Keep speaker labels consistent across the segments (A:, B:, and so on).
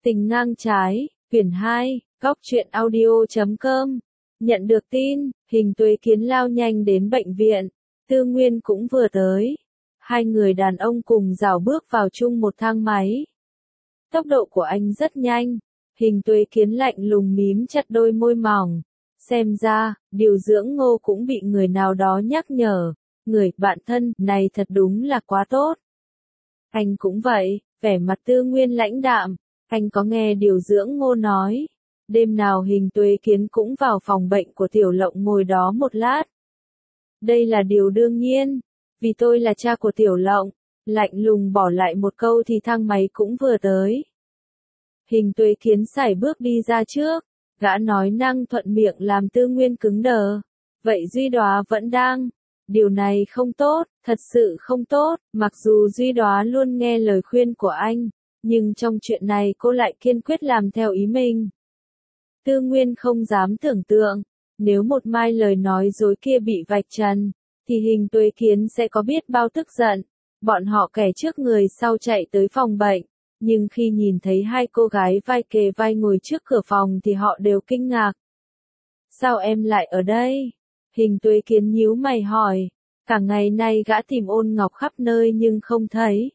A: Tình ngang trái, quyển 2, góc truyện audio.com. Nhận được tin, Hình Tuế Kiến lao nhanh đến bệnh viện, Tư Nguyên cũng vừa tới. Hai người đàn ông cùng rảo bước vào chung một thang máy. Tốc độ của anh rất nhanh, Hình Tuế Kiến lạnh lùng mím chặt đôi môi mỏng. Xem ra, điều dưỡng Ngô cũng bị người nào đó nhắc nhở. Người bạn thân này thật đúng là quá tốt. Anh cũng vậy, vẻ mặt Tư Nguyên lãnh đạm. Anh có nghe điều dưỡng Ngô nói. Đêm nào Hình Tuế Kiến cũng vào phòng bệnh của Tiểu Lộng ngồi đó một lát. Đây là điều đương nhiên, vì tôi là cha của Tiểu Lộng. Lạnh lùng bỏ lại một câu thì thang máy cũng vừa tới. Hình Tuế Kiến sải bước đi ra trước, gã nói năng thuận miệng làm Tư Nguyên cứng đờ. Vậy Duy Đóa vẫn đang. Điều này không tốt, thật sự không tốt, mặc dù Duy Đóa luôn nghe lời khuyên của anh, nhưng trong chuyện này cô lại kiên quyết làm theo ý mình. Tư Nguyên không dám tưởng tượng, nếu một mai lời nói dối kia bị vạch trần, thì Hình Tuế Kiến sẽ có biết bao tức giận. Bọn họ kẻ trước người sau chạy tới phòng bệnh, nhưng khi nhìn thấy hai cô gái vai kề vai ngồi trước cửa phòng thì họ đều kinh ngạc. Sao em lại ở đây? Hình Tuế Kiến nhíu mày hỏi, cả ngày nay gã tìm Ôn Ngọc khắp nơi nhưng không thấy.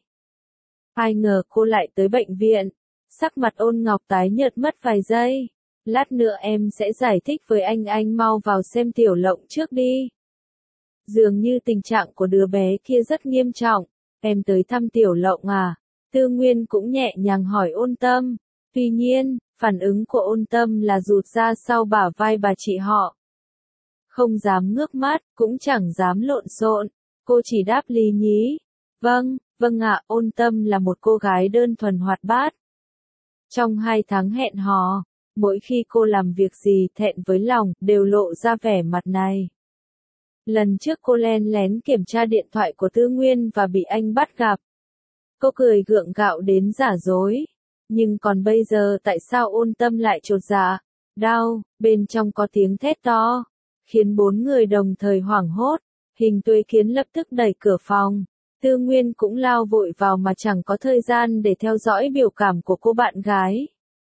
A: Ai ngờ cô lại tới bệnh viện, sắc mặt Ôn Ngọc tái nhợt mất vài giây. Lát nữa em sẽ giải thích với anh mau vào xem Tiểu Lộng trước đi. Dường như tình trạng của đứa bé kia rất nghiêm trọng, em tới thăm Tiểu Lộng à? Tư Nguyên cũng nhẹ nhàng hỏi Ôn Tâm. Tuy nhiên, phản ứng của Ôn Tâm là rụt ra sau bả vai bà chị họ. Không dám ngước mắt, cũng chẳng dám lộn xộn, cô chỉ đáp lý nhí. Vâng ạ, Ôn Tâm là một cô gái đơn thuần hoạt bát. Trong 2 tháng hẹn hò, mỗi khi cô làm việc gì thẹn với lòng, đều lộ ra vẻ mặt này. Lần trước cô len lén kiểm tra điện thoại của Tư Nguyên và bị anh bắt gặp. Cô cười gượng gạo đến giả dối. Nhưng còn bây giờ tại sao Ôn Tâm lại chột dạ? Đau, bên trong có tiếng thét to, khiến 4 người đồng thời hoảng hốt. Hình Tuế Kiến lập tức đẩy cửa phòng. Tư Nguyên cũng lao vội vào mà chẳng có thời gian để theo dõi biểu cảm của cô bạn gái.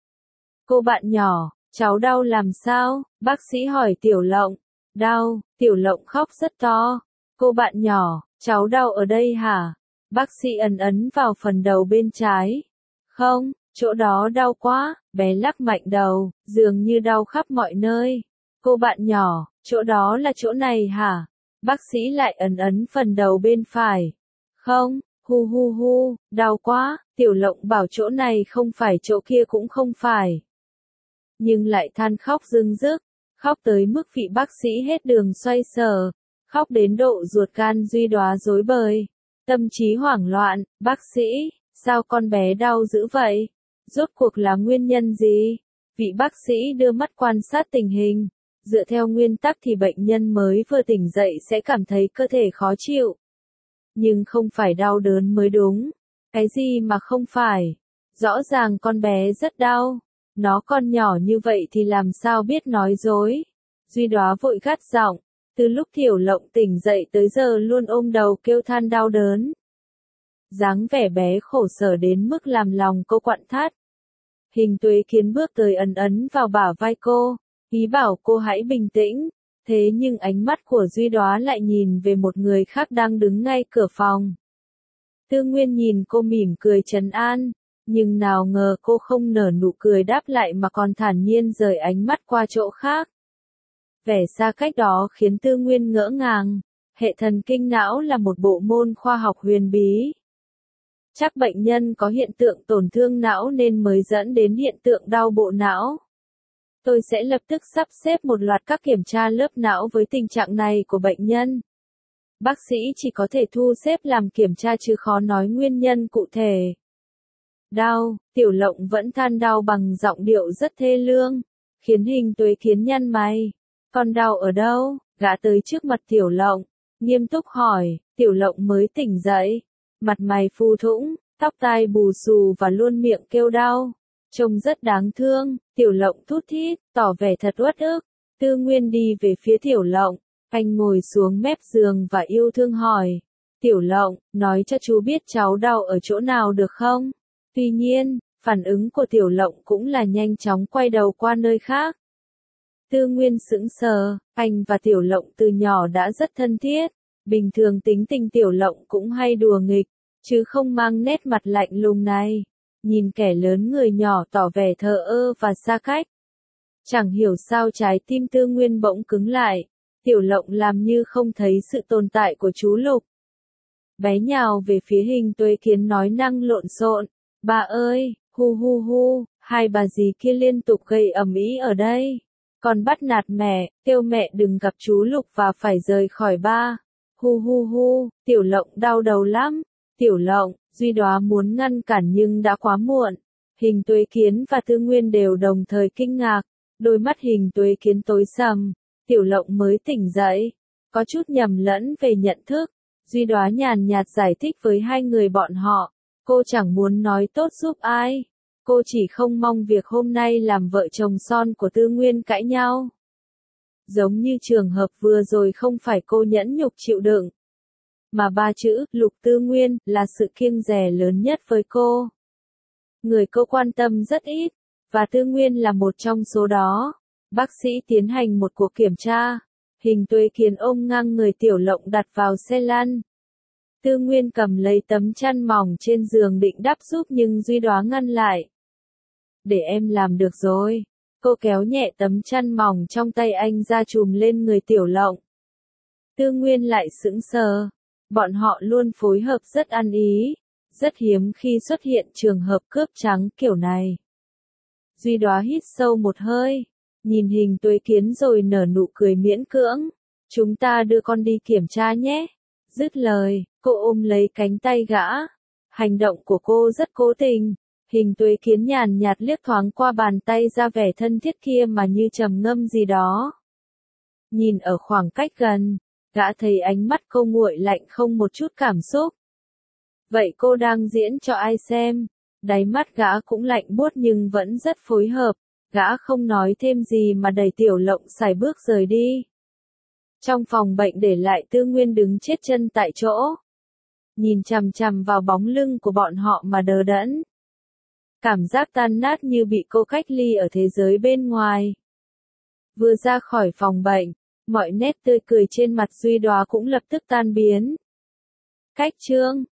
A: Cô bạn nhỏ, cháu đau làm sao? Bác sĩ hỏi Tiểu Lộng. Đau, Tiểu Lộng khóc rất to. Cô bạn nhỏ, cháu đau ở đây hả? Bác sĩ ấn vào phần đầu bên trái. Không, chỗ đó đau quá, bé lắc mạnh đầu, dường như đau khắp mọi nơi. Cô bạn nhỏ, chỗ đó là chỗ này hả? Bác sĩ lại ấn phần đầu bên phải. Không, hu, đau quá, Tiểu Lộng bảo chỗ này không phải chỗ kia cũng không phải. Nhưng lại than khóc rưng rức, khóc tới mức vị bác sĩ hết đường xoay sở, khóc đến độ ruột gan Duy Đóa rối bời, tâm trí hoảng loạn. Bác sĩ, sao con bé đau dữ vậy? Rốt cuộc là nguyên nhân gì? Vị bác sĩ đưa mắt quan sát tình hình, dựa theo nguyên tắc thì bệnh nhân mới vừa tỉnh dậy sẽ cảm thấy cơ thể khó chịu. Nhưng không phải đau đớn mới đúng. Cái gì mà không phải? Rõ ràng con bé rất đau. Nó còn nhỏ như vậy thì làm sao biết nói dối? Duy Đóa vội gắt giọng, từ lúc Tiểu Lộng tỉnh dậy tới giờ luôn ôm đầu kêu than đau đớn. Dáng vẻ bé khổ sở đến mức làm lòng cô quặn thắt. Hình Tuế Kiến bước tới ấn vào bả vai cô, ý bảo cô hãy bình tĩnh. Thế nhưng ánh mắt của Duy Đóa lại nhìn về một người khác đang đứng ngay cửa phòng. Tư Nguyên nhìn cô mỉm cười trấn an, nhưng nào ngờ cô không nở nụ cười đáp lại mà còn thản nhiên rời ánh mắt qua chỗ khác. Vẻ xa cách đó khiến Tư Nguyên ngỡ ngàng. Hệ thần kinh não là một bộ môn khoa học huyền bí. Chắc bệnh nhân có hiện tượng tổn thương não nên mới dẫn đến hiện tượng đau bộ não. Tôi sẽ lập tức sắp xếp một loạt các kiểm tra lớp não với tình trạng này của bệnh nhân. Bác sĩ chỉ có thể thu xếp làm kiểm tra chứ khó nói nguyên nhân cụ thể. Đau, Tiểu Lộng vẫn than đau bằng giọng điệu rất thê lương, khiến Hình Tuế Kiến nhăn mày. Con đau ở đâu? Gã tới trước mặt Tiểu Lộng, nghiêm túc hỏi. Tiểu Lộng mới tỉnh dậy, mặt mày phù thũng, tóc tai bù xù và luôn miệng kêu đau. Trông rất đáng thương. Tiểu Lộng thút thít, tỏ vẻ thật uất ức. Tư Nguyên đi về phía Tiểu Lộng, anh ngồi xuống mép giường và yêu thương hỏi. Tiểu Lộng, nói cho chú biết cháu đau ở chỗ nào được không? Tuy nhiên, Phản ứng của Tiểu Lộng cũng là nhanh chóng quay đầu qua nơi khác. Tư Nguyên sững sờ, anh và Tiểu Lộng từ nhỏ đã rất thân thiết, bình thường tính tình Tiểu Lộng cũng hay đùa nghịch, chứ không mang nét mặt lạnh lùng này. Nhìn kẻ lớn người nhỏ tỏ vẻ thờ ơ và xa cách. Chẳng hiểu sao trái tim Tư Nguyên bỗng cứng lại, Tiểu Lộng làm như không thấy sự tồn tại của chú Lục. Bé nhào về phía Hình Tuế Kiến nói năng lộn xộn, bà ơi, hu hu hu, hai bà dì kia liên tục gây ầm ĩ ở đây. Còn bắt nạt mẹ, kêu mẹ đừng gặp chú Lục và phải rời khỏi ba. Hu hu hu, Tiểu Lộng đau đầu lắm. Tiểu Lộng, Duy Đóa muốn ngăn cản nhưng đã quá muộn. Hình Tuế Kiến và Tư Nguyên đều đồng thời kinh ngạc, đôi mắt Hình Tuế Kiến tối sầm, Tiểu Lộng mới tỉnh dậy, có chút nhầm lẫn về nhận thức. Duy Đóa nhàn nhạt giải thích với hai người bọn họ, cô chẳng muốn nói tốt giúp ai, cô chỉ không mong việc hôm nay làm vợ chồng son của Tư Nguyên cãi nhau. Giống như trường hợp vừa rồi không phải cô nhẫn nhục chịu đựng, mà ba chữ Lục Tư Nguyên là sự kiêng dè lớn nhất với cô. Người cô quan tâm rất ít, và Tư Nguyên là một trong số đó. Bác sĩ tiến hành một cuộc kiểm tra. Hình Tuế Kiến ôm ngang người Tiểu Lộng đặt vào xe lăn. Tư Nguyên cầm lấy tấm chăn mỏng trên giường định đắp giúp nhưng Duy Đóa ngăn lại. Để em làm được rồi. Cô kéo nhẹ tấm chăn mỏng trong tay anh ra trùm lên người Tiểu Lộng. Tư Nguyên lại sững sờ. Bọn họ luôn phối hợp rất ăn ý. Rất hiếm khi xuất hiện trường hợp cướp trắng kiểu này. Duy Đóa hít sâu một hơi. Nhìn Hình Tuế Kiến rồi nở nụ cười miễn cưỡng. Chúng ta đưa con đi kiểm tra nhé. Dứt lời, cô ôm lấy cánh tay gã. Hành động của cô rất cố tình. Hình Tuế Kiến nhàn nhạt liếc thoáng qua bàn tay ra vẻ thân thiết kia mà như trầm ngâm gì đó. Nhìn ở khoảng cách gần, gã thấy ánh mắt cô nguội lạnh không một chút cảm xúc. Vậy cô đang diễn cho ai xem? Đáy mắt gã cũng lạnh buốt nhưng vẫn rất phối hợp. Gã không nói thêm gì mà đẩy Tiểu Lộng sải bước rời đi. Trong phòng bệnh để lại Tư Nguyên đứng chết chân tại chỗ. Nhìn chằm chằm vào bóng lưng của bọn họ mà đờ đẫn. Cảm giác tan nát như bị cô cách ly ở thế giới bên ngoài. Vừa ra khỏi phòng bệnh, mọi nét tươi cười trên mặt Duy Đóa cũng lập tức tan biến. Cách chương